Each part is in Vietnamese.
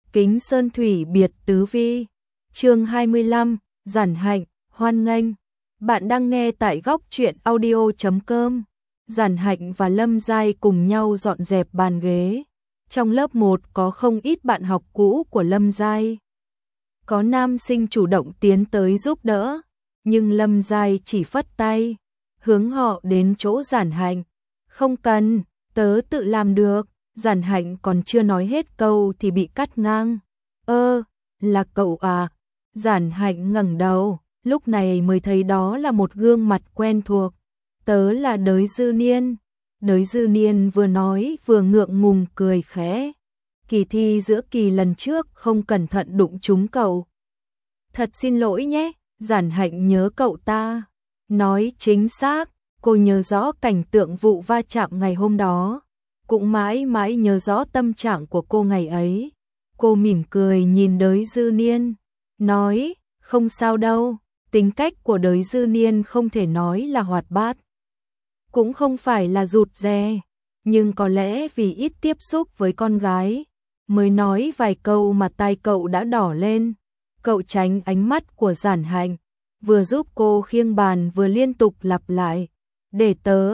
Kính Sơn Thủy Biệt Tứ Vi. Chương 25, Giản Hạnh, hoan nghênh. Bạn đang nghe tại góc truyện audio.com. Giản Hạnh và Lâm Giai cùng nhau dọn dẹp bàn ghế. Trong lớp 1 có không ít bạn học cũ của Lâm Giai. Có nam sinh chủ động tiến tới giúp đỡ, nhưng Lâm Giai chỉ phất tay, hướng họ đến chỗ Giản Hạnh. Không cần, tớ tự làm được. Giản Hạnh còn chưa nói hết câu thì bị cắt ngang. Là cậu à? Giản Hạnh ngẩng đầu, lúc này mới thấy đó là một gương mặt quen thuộc. Tớ là Đới Dư Niên. Đới Dư Niên vừa nói vừa ngượng ngùng cười khẽ. Kỳ thi giữa kỳ lần trước không cẩn thận đụng trúng cậu. Thật xin lỗi nhé, Giản Hạnh nhớ cậu ta. Nói chính xác, cô nhớ rõ cảnh tượng vụ va chạm ngày hôm đó. Cũng mãi mãi nhớ rõ tâm trạng của cô ngày ấy. Cô mỉm cười nhìn Đới Dư Niên, nói, không sao đâu. Tính cách của Đới Dư Niên không thể nói là hoạt bát, cũng không phải là rụt rè, nhưng có lẽ vì ít tiếp xúc với con gái, mới nói vài câu mà tai cậu đã đỏ lên. Cậu tránh ánh mắt của Giản Hạnh, vừa giúp cô khiêng bàn vừa liên tục lặp lại, để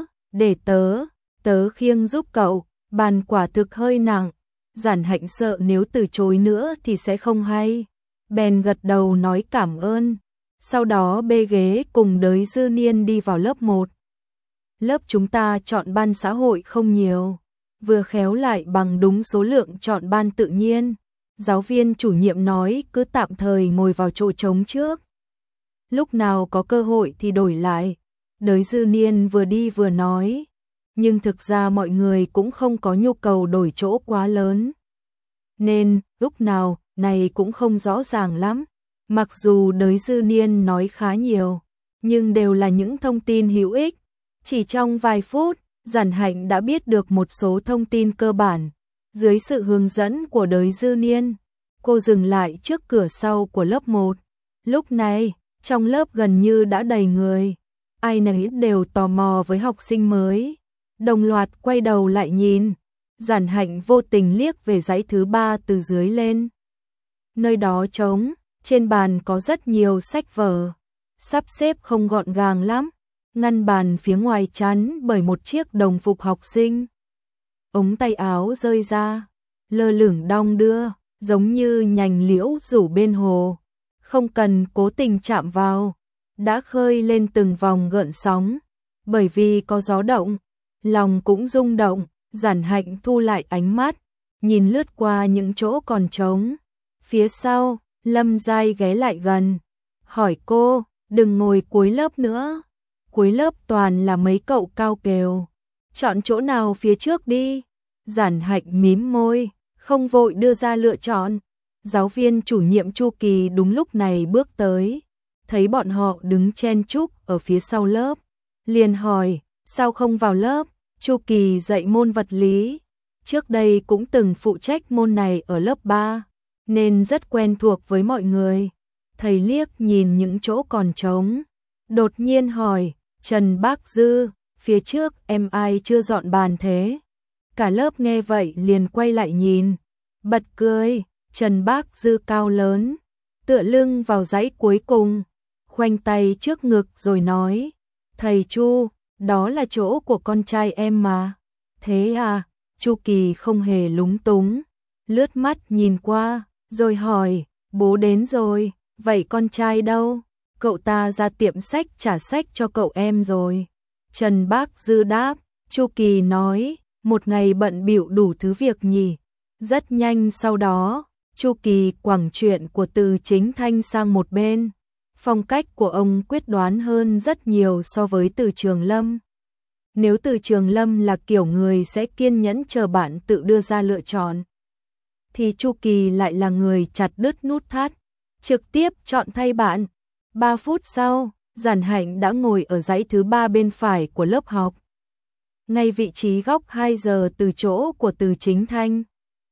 tớ khiêng giúp cậu. Bàn quả thực hơi nặng. Giản Hạnh sợ nếu từ chối nữa thì sẽ không hay, bèn gật đầu nói cảm ơn. Sau đó bê ghế cùng Đới Dư Niên đi vào lớp 1. Lớp chúng ta chọn ban xã hội không nhiều, vừa khéo lại bằng đúng số lượng chọn ban tự nhiên. Giáo viên chủ nhiệm nói cứ tạm thời ngồi vào chỗ trống trước, lúc nào có cơ hội thì đổi lại. Đới Dư Niên vừa đi vừa nói, nhưng thực ra mọi người cũng không có nhu cầu đổi chỗ quá lớn, nên lúc nào này cũng không rõ ràng lắm. Mặc dù Đới Dư Niên nói khá nhiều, nhưng đều là những thông tin hữu ích. Chỉ trong vài phút, Giản Hạnh đã biết được một số thông tin cơ bản. Dưới sự hướng dẫn của Đới Dư Niên, cô dừng lại trước cửa sau của lớp 1. Lúc này, trong lớp gần như đã đầy người, ai nấy đều tò mò với học sinh mới, đồng loạt quay đầu lại nhìn. Giản Hạnh vô tình liếc về dãy thứ 3 từ dưới lên. Nơi đó trống, trên bàn có rất nhiều sách vở, sắp xếp không gọn gàng lắm. Ngăn bàn phía ngoài chắn bởi một chiếc đồng phục học sinh. Ống tay áo rơi ra, lơ lửng đong đưa, giống như nhành liễu rủ bên hồ. Không cần cố tình chạm vào, đã khơi lên từng vòng gợn sóng, bởi vì có gió động. Lòng cũng rung động. Giản Hạnh thu lại ánh mắt, nhìn lướt qua những chỗ còn trống. Phía sau, Lâm Giai ghé lại gần, hỏi cô, đừng ngồi cuối lớp nữa. Cuối lớp toàn là mấy cậu cao kèo, chọn chỗ nào phía trước đi. Giản Hạnh mím môi, không vội đưa ra lựa chọn. Giáo viên chủ nhiệm Chu Kỳ đúng lúc này bước tới, thấy bọn họ đứng chen chúc ở phía sau lớp, liền hỏi, sao không vào lớp? Chu Kỳ dạy môn vật lý, trước đây cũng từng phụ trách môn này ở lớp 3, nên rất quen thuộc với mọi người. Thầy liếc nhìn những chỗ còn trống, đột nhiên hỏi, Trần Bác Dư, phía trước em ai chưa dọn bàn thế? Cả lớp nghe vậy liền quay lại nhìn, bật cười. Trần Bác Dư cao lớn, tựa lưng vào dãy cuối cùng, khoanh tay trước ngực rồi nói, thầy Chu, đó là chỗ của con trai em mà. Thế à? Chu Kỳ không hề lúng túng, lướt mắt nhìn qua, rồi hỏi, bố đến rồi, vậy con trai đâu? Cậu ta ra tiệm sách trả sách cho cậu em rồi. Trần Bác Dư đáp. Chu Kỳ nói, một ngày bận bịu đủ thứ việc nhỉ. Rất nhanh sau đó, Chu Kỳ quẳng chuyện của Từ Chính Thanh sang một bên. Phong cách của ông quyết đoán hơn rất nhiều so với Từ Trường Lâm. Nếu Từ Trường Lâm là kiểu người sẽ kiên nhẫn chờ bạn tự đưa ra lựa chọn, thì Chu Kỳ lại là người chặt đứt nút thắt, trực tiếp chọn thay bạn. 3 phút sau, Giản Hạnh đã ngồi ở dãy thứ 3 bên phải của lớp học, ngay vị trí góc 2 giờ từ chỗ của Từ Chính Thanh.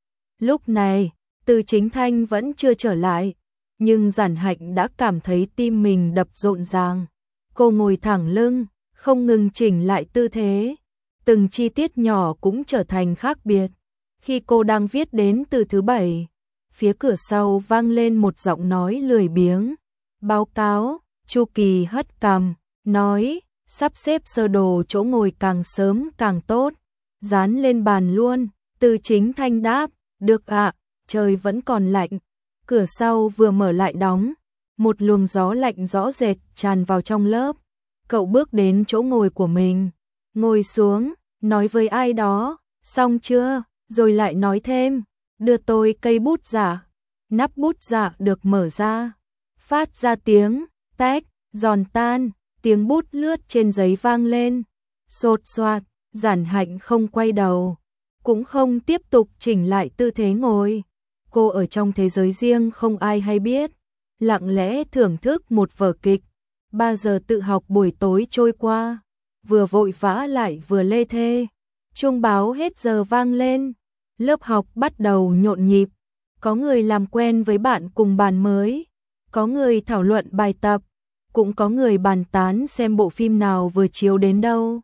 Lúc này, Từ Chính Thanh vẫn chưa trở lại, nhưng Giản Hạnh đã cảm thấy tim mình đập rộn ràng. Cô ngồi thẳng lưng, không ngừng chỉnh lại tư thế, từng chi tiết nhỏ cũng trở thành khác biệt. Khi cô đang viết đến từ thứ 7, phía cửa sau vang lên một giọng nói lười biếng. Báo cáo, Chu Kỳ hất cằm, nói, sắp xếp sơ đồ chỗ ngồi càng sớm càng tốt. Dán lên bàn luôn. Từ Chính Thanh đáp, được ạ, trời vẫn còn lạnh. Cửa sau vừa mở lại đóng, một luồng gió lạnh rõ rệt tràn vào trong lớp. Cậu bước đến chỗ ngồi của mình, ngồi xuống, nói với ai đó, xong chưa, rồi lại nói thêm, đưa tôi cây bút giả. Nắp bút giả được mở ra, phát ra tiếng tách, giòn tan, tiếng bút lướt trên giấy vang lên. Sột soạt, Giản Hạnh không quay đầu, cũng không tiếp tục chỉnh lại tư thế ngồi. Cô ở trong thế giới riêng không ai hay biết, lặng lẽ thưởng thức một vở kịch. 3 giờ tự học buổi tối trôi qua, vừa vội vã lại vừa lê thê. Chuông báo hết giờ vang lên, lớp học bắt đầu nhộn nhịp. Có người làm quen với bạn cùng bàn mới, có người thảo luận bài tập, cũng có người bàn tán xem bộ phim nào vừa chiếu đến đâu.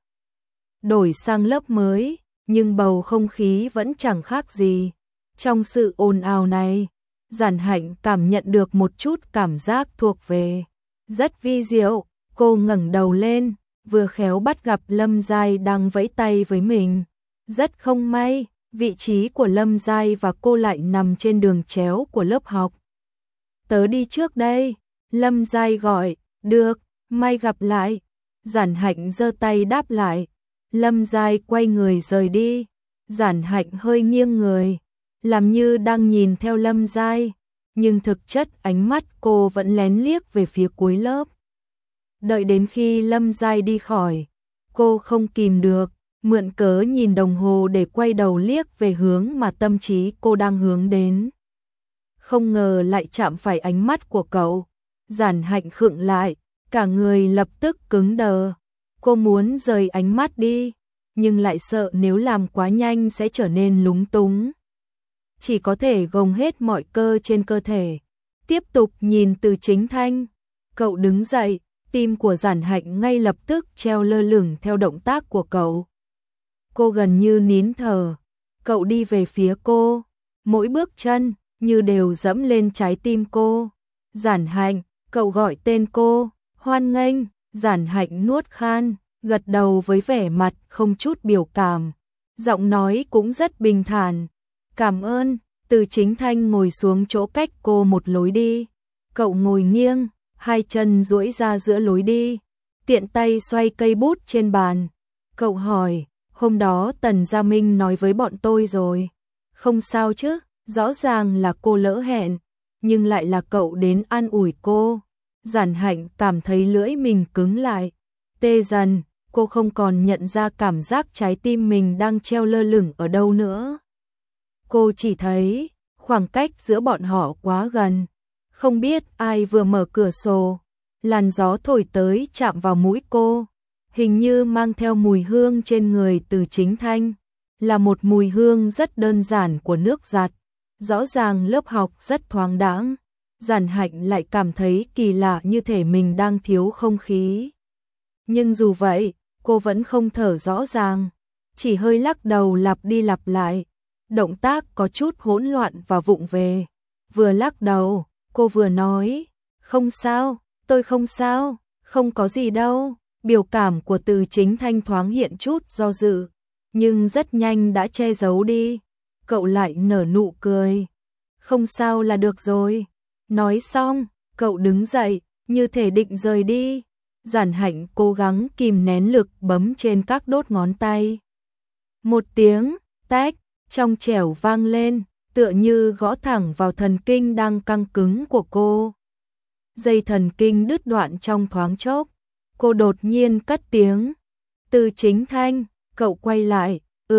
Đổi sang lớp mới, nhưng bầu không khí vẫn chẳng khác gì. Trong sự ồn ào này, Giản Hạnh cảm nhận được một chút cảm giác thuộc về. Rất vi diệu, cô ngẩng đầu lên, vừa khéo bắt gặp Lâm Giai đang vẫy tay với mình. Rất không may, vị trí của Lâm Giai và cô lại nằm trên đường chéo của lớp học. Tớ đi trước đây, Lâm Giai gọi, được, mai gặp lại. Giản Hạnh giơ tay đáp lại. Lâm Giai quay người rời đi. Giản Hạnh hơi nghiêng người, làm như đang nhìn theo Lâm Giai, nhưng thực chất ánh mắt cô vẫn lén liếc về phía cuối lớp. Đợi đến khi Lâm Giai đi khỏi, cô không kìm được, mượn cớ nhìn đồng hồ để quay đầu liếc về hướng mà tâm trí cô đang hướng đến. Không ngờ lại chạm phải ánh mắt của cậu. Giản Hạnh khựng lại, cả người lập tức cứng đờ. Cô muốn rời ánh mắt đi, nhưng lại sợ nếu làm quá nhanh sẽ trở nên lúng túng. Chỉ có thể gồng hết mọi cơ trên cơ thể, tiếp tục nhìn Từ Chính Thanh. Cậu đứng dậy, tim của Giản Hạnh ngay lập tức treo lơ lửng theo động tác của cậu. Cô gần như nín thở, cậu đi về phía cô, mỗi bước chân như đều dẫm lên trái tim cô. Giản Hạnh, cậu gọi tên cô, hoan nghênh. Giản Hạnh nuốt khan, gật đầu với vẻ mặt không chút biểu cảm. Giọng nói cũng rất bình thản. Cảm ơn. Từ Chính Thanh ngồi xuống chỗ cách cô một lối đi. Cậu ngồi nghiêng, hai chân duỗi ra giữa lối đi, tiện tay xoay cây bút trên bàn. Cậu hỏi, hôm đó Tần Gia Minh nói với bọn tôi rồi. Không sao chứ, rõ ràng là cô lỡ hẹn, nhưng lại là cậu đến an ủi cô. Giản Hạnh cảm thấy lưỡi mình cứng lại, tê dần, cô không còn nhận ra cảm giác trái tim mình đang treo lơ lửng ở đâu nữa. Cô chỉ thấy khoảng cách giữa bọn họ quá gần, không biết ai vừa mở cửa sổ, làn gió thổi tới chạm vào mũi cô, hình như mang theo mùi hương trên người Từ Chính Thanh, là một mùi hương rất đơn giản của nước giặt. Rõ ràng lớp học rất thoáng đãng, Giản Hạnh lại cảm thấy kỳ lạ như thể mình đang thiếu không khí. Nhưng dù vậy, cô vẫn không thở rõ ràng, chỉ hơi lắc đầu lặp đi lặp lại, động tác có chút hỗn loạn và vụng về. Vừa lắc đầu, cô vừa nói, không sao, tôi không sao, không có gì đâu. Biểu cảm của Từ Chính Thanh thoáng hiện chút do dự, nhưng rất nhanh đã che giấu đi. Cậu lại nở nụ cười, không sao là được rồi. Nói xong, cậu đứng dậy, như thể định rời đi. Giản Hạnh cố gắng kìm nén lực bấm trên các đốt ngón tay. Một tiếng tách trong trẻo vang lên, tựa như gõ thẳng vào thần kinh đang căng cứng của cô. Dây thần kinh đứt đoạn trong thoáng chốc, cô đột nhiên cất tiếng. Từ Chính Thanh, cậu quay lại,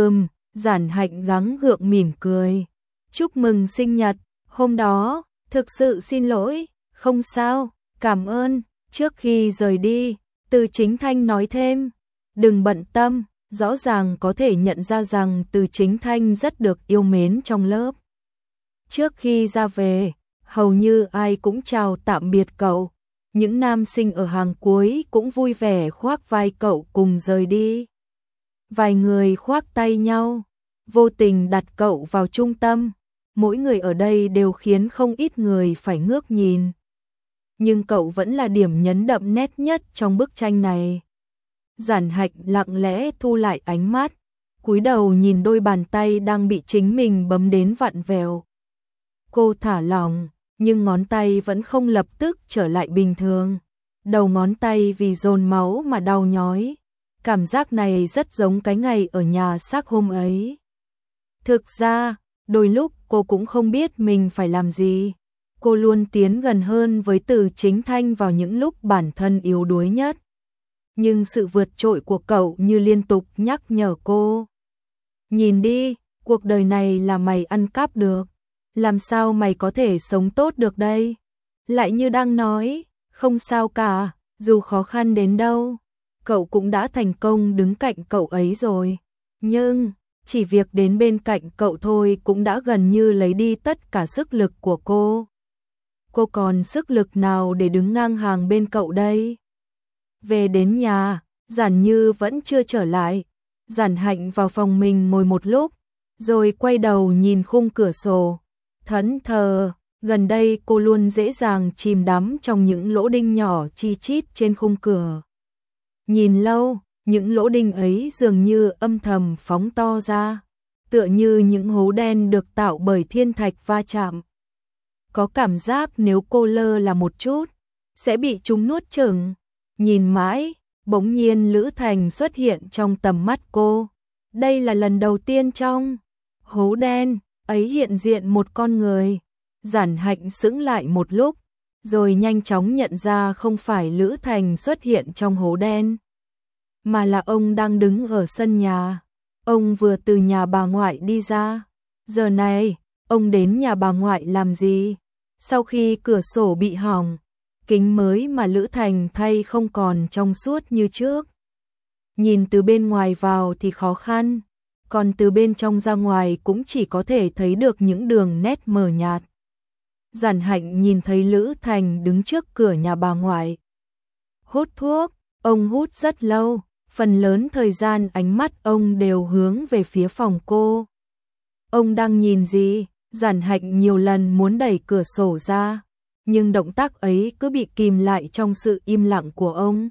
Giản Hạnh gắng gượng mỉm cười. Chúc mừng sinh nhật, hôm đó, thực sự xin lỗi, không sao, cảm ơn. Trước khi rời đi, Từ Chính Thanh nói thêm, đừng bận tâm, rõ ràng có thể nhận ra rằng Từ Chính Thanh rất được yêu mến trong lớp. Trước khi ra về, hầu như ai cũng chào tạm biệt cậu, những nam sinh ở hàng cuối cũng vui vẻ khoác vai cậu cùng rời đi. Vài người khoác tay nhau, vô tình đặt cậu vào trung tâm. mỗi người ở đây đều khiến không ít người phải ngước nhìn. Nhưng cậu vẫn là điểm nhấn đậm nét nhất trong bức tranh này. Giản Hạch lặng lẽ thu lại ánh mắt, cúi đầu nhìn đôi bàn tay đang bị chính mình bấm đến vặn vẹo. Cô thả lỏng, nhưng ngón tay vẫn không lập tức trở lại bình thường. Đầu ngón tay vì dồn máu mà đau nhói. Cảm giác này rất giống cái ngày ở nhà xác hôm ấy. Thực ra, đôi lúc cô cũng không biết mình phải làm gì. Cô luôn tiến gần hơn với Từ Chính Thanh vào những lúc bản thân yếu đuối nhất. Nhưng sự vượt trội của cậu như liên tục nhắc nhở cô. Nhìn đi, cuộc đời này là mày ăn cắp được. Làm sao mày có thể sống tốt được đây? Lại như đang nói, không sao cả, dù khó khăn đến đâu, cậu cũng đã thành công đứng cạnh cậu ấy rồi. Nhưng, chỉ việc đến bên cạnh cậu thôi cũng đã gần như lấy đi tất cả sức lực của cô. Cô còn sức lực nào để đứng ngang hàng bên cậu đây? Về đến nhà, Giản Như vẫn chưa trở lại. Giản Hạnh vào phòng mình ngồi một lúc, rồi quay đầu nhìn khung cửa sổ. Thẫn thờ, gần đây cô luôn dễ dàng chìm đắm trong những lỗ đinh nhỏ chi chít trên khung cửa. Nhìn lâu, những lỗ đinh ấy dường như âm thầm phóng to ra, tựa như những hố đen được tạo bởi thiên thạch va chạm. Có cảm giác nếu cô lơ là một chút, sẽ bị chúng nuốt chửng. Nhìn mãi, bỗng nhiên Lữ Thành xuất hiện trong tầm mắt cô. Đây là lần đầu tiên trong hố đen ấy hiện diện một con người. Giản Hạnh sững lại một lúc, rồi nhanh chóng nhận ra không phải Lữ Thành xuất hiện trong hố đen, mà là ông đang đứng ở sân nhà. Ông vừa từ nhà bà ngoại đi ra. Giờ này, ông đến nhà bà ngoại làm gì? Sau khi cửa sổ bị hỏng, kính mới mà Lữ Thành thay không còn trong suốt như trước. Nhìn từ bên ngoài vào thì khó khăn, còn từ bên trong ra ngoài cũng chỉ có thể thấy được những đường nét mờ nhạt. Giản Hạnh nhìn thấy Lữ Thành đứng trước cửa nhà bà ngoại. Hút thuốc, ông hút rất lâu, phần lớn thời gian ánh mắt ông đều hướng về phía phòng cô. Ông đang nhìn gì? Giản Hạnh nhiều lần muốn đẩy cửa sổ ra, nhưng động tác ấy cứ bị kìm lại trong sự im lặng của ông.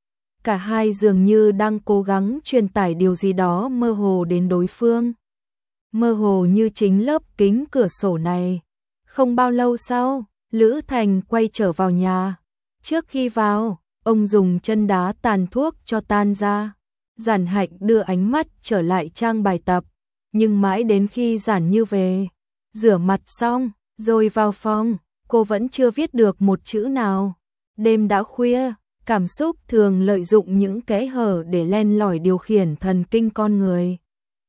Cả hai dường như đang cố gắng truyền tải điều gì đó mơ hồ đến đối phương. Mơ hồ như chính lớp kính cửa sổ này. Không bao lâu sau, Lữ Thành quay trở vào nhà. Trước khi vào, ông dùng chân đá tàn thuốc cho tan ra. Giản Hạnh đưa ánh mắt trở lại trang bài tập, nhưng mãi đến khi Giản Như về, rửa mặt xong, rồi vào phòng, cô vẫn chưa viết được một chữ nào. Đêm đã khuya, cảm xúc thường lợi dụng những kẽ hở để len lỏi điều khiển thần kinh con người.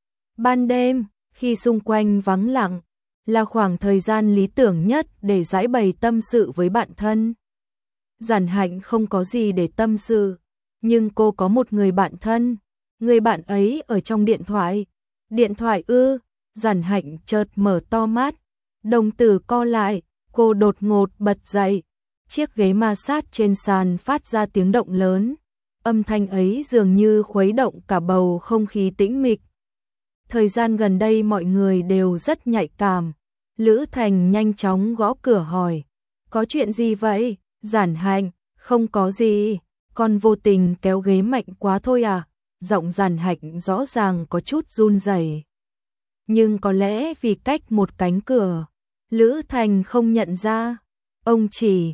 Ban đêm, khi xung quanh vắng lặng, là khoảng thời gian lý tưởng nhất để giải bày tâm sự với bạn thân. Giản Hạnh không có gì để tâm sự, nhưng cô có một người bạn thân. Người bạn ấy ở trong điện thoại. Điện thoại ư? Giản Hạnh chợt mở to mắt, đồng tử co lại, cô đột ngột bật dậy. Chiếc ghế ma sát trên sàn phát ra tiếng động lớn. Âm thanh ấy dường như khuấy động cả bầu không khí tĩnh mịch. Thời gian gần đây mọi người đều rất nhạy cảm. Lữ Thành nhanh chóng gõ cửa hỏi. Có chuyện gì vậy? Giản Hạnh, không có gì. Con vô tình kéo ghế mạnh quá thôi à? Giọng Giản Hạnh rõ ràng có chút run rẩy. Nhưng có lẽ vì cách một cánh cửa, Lữ Thành không nhận ra. Ông chỉ,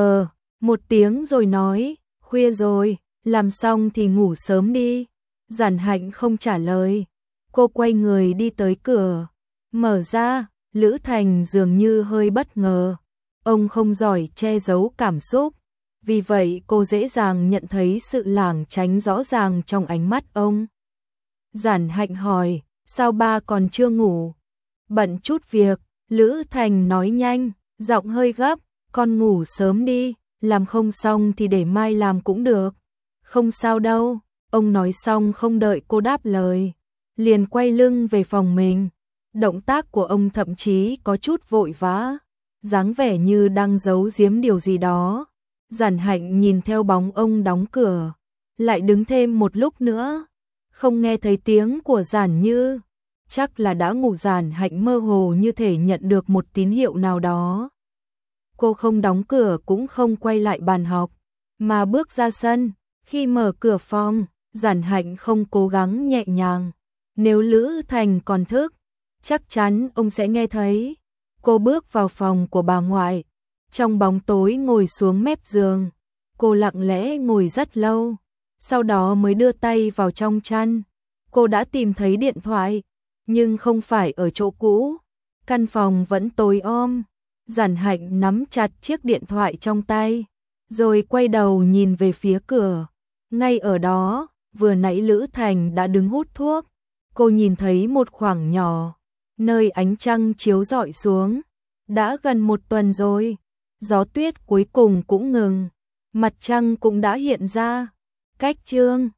một tiếng rồi nói, khuya rồi, làm xong thì ngủ sớm đi. Giản Hạnh không trả lời. Cô quay người đi tới cửa, mở ra. Lữ Thành dường như hơi bất ngờ. Ông không giỏi che giấu cảm xúc, vì vậy cô dễ dàng nhận thấy sự lảng tránh rõ ràng trong ánh mắt ông. Giản Hạnh hỏi, sao ba còn chưa ngủ? Bận chút việc, Lữ Thành nói nhanh, giọng hơi gấp, con ngủ sớm đi, làm không xong thì để mai làm cũng được. Không sao đâu, ông nói xong không đợi cô đáp lời, liền quay lưng về phòng mình. Động tác của ông thậm chí có chút vội vã, dáng vẻ như đang giấu giếm điều gì đó. Giản Hạnh nhìn theo bóng ông đóng cửa, lại đứng thêm một lúc nữa, không nghe thấy tiếng của Giản Như. chắc là đã ngủ. Giản Hạnh mơ hồ như thể nhận được một tín hiệu nào đó. Cô không đóng cửa cũng không quay lại bàn học, mà bước ra sân. Khi mở cửa phòng, Giản Hạnh không cố gắng nhẹ nhàng. Nếu Lữ Thành còn thức, chắc chắn ông sẽ nghe thấy. Cô bước vào phòng của bà ngoại. Trong bóng tối ngồi xuống mép giường. Cô lặng lẽ ngồi rất lâu, sau đó mới đưa tay vào trong chăn. Cô đã tìm thấy điện thoại, nhưng không phải ở chỗ cũ. Căn phòng vẫn tối om. Giản Hạnh nắm chặt chiếc điện thoại trong tay, rồi quay đầu nhìn về phía cửa. Ngay ở đó, vừa nãy Lữ Thành đã đứng hút thuốc. Cô nhìn thấy một khoảng nhỏ, nơi ánh trăng chiếu rọi xuống. Đã gần 1 tuần rồi, gió tuyết cuối cùng cũng ngừng. Mặt trăng cũng đã hiện ra. Cách chương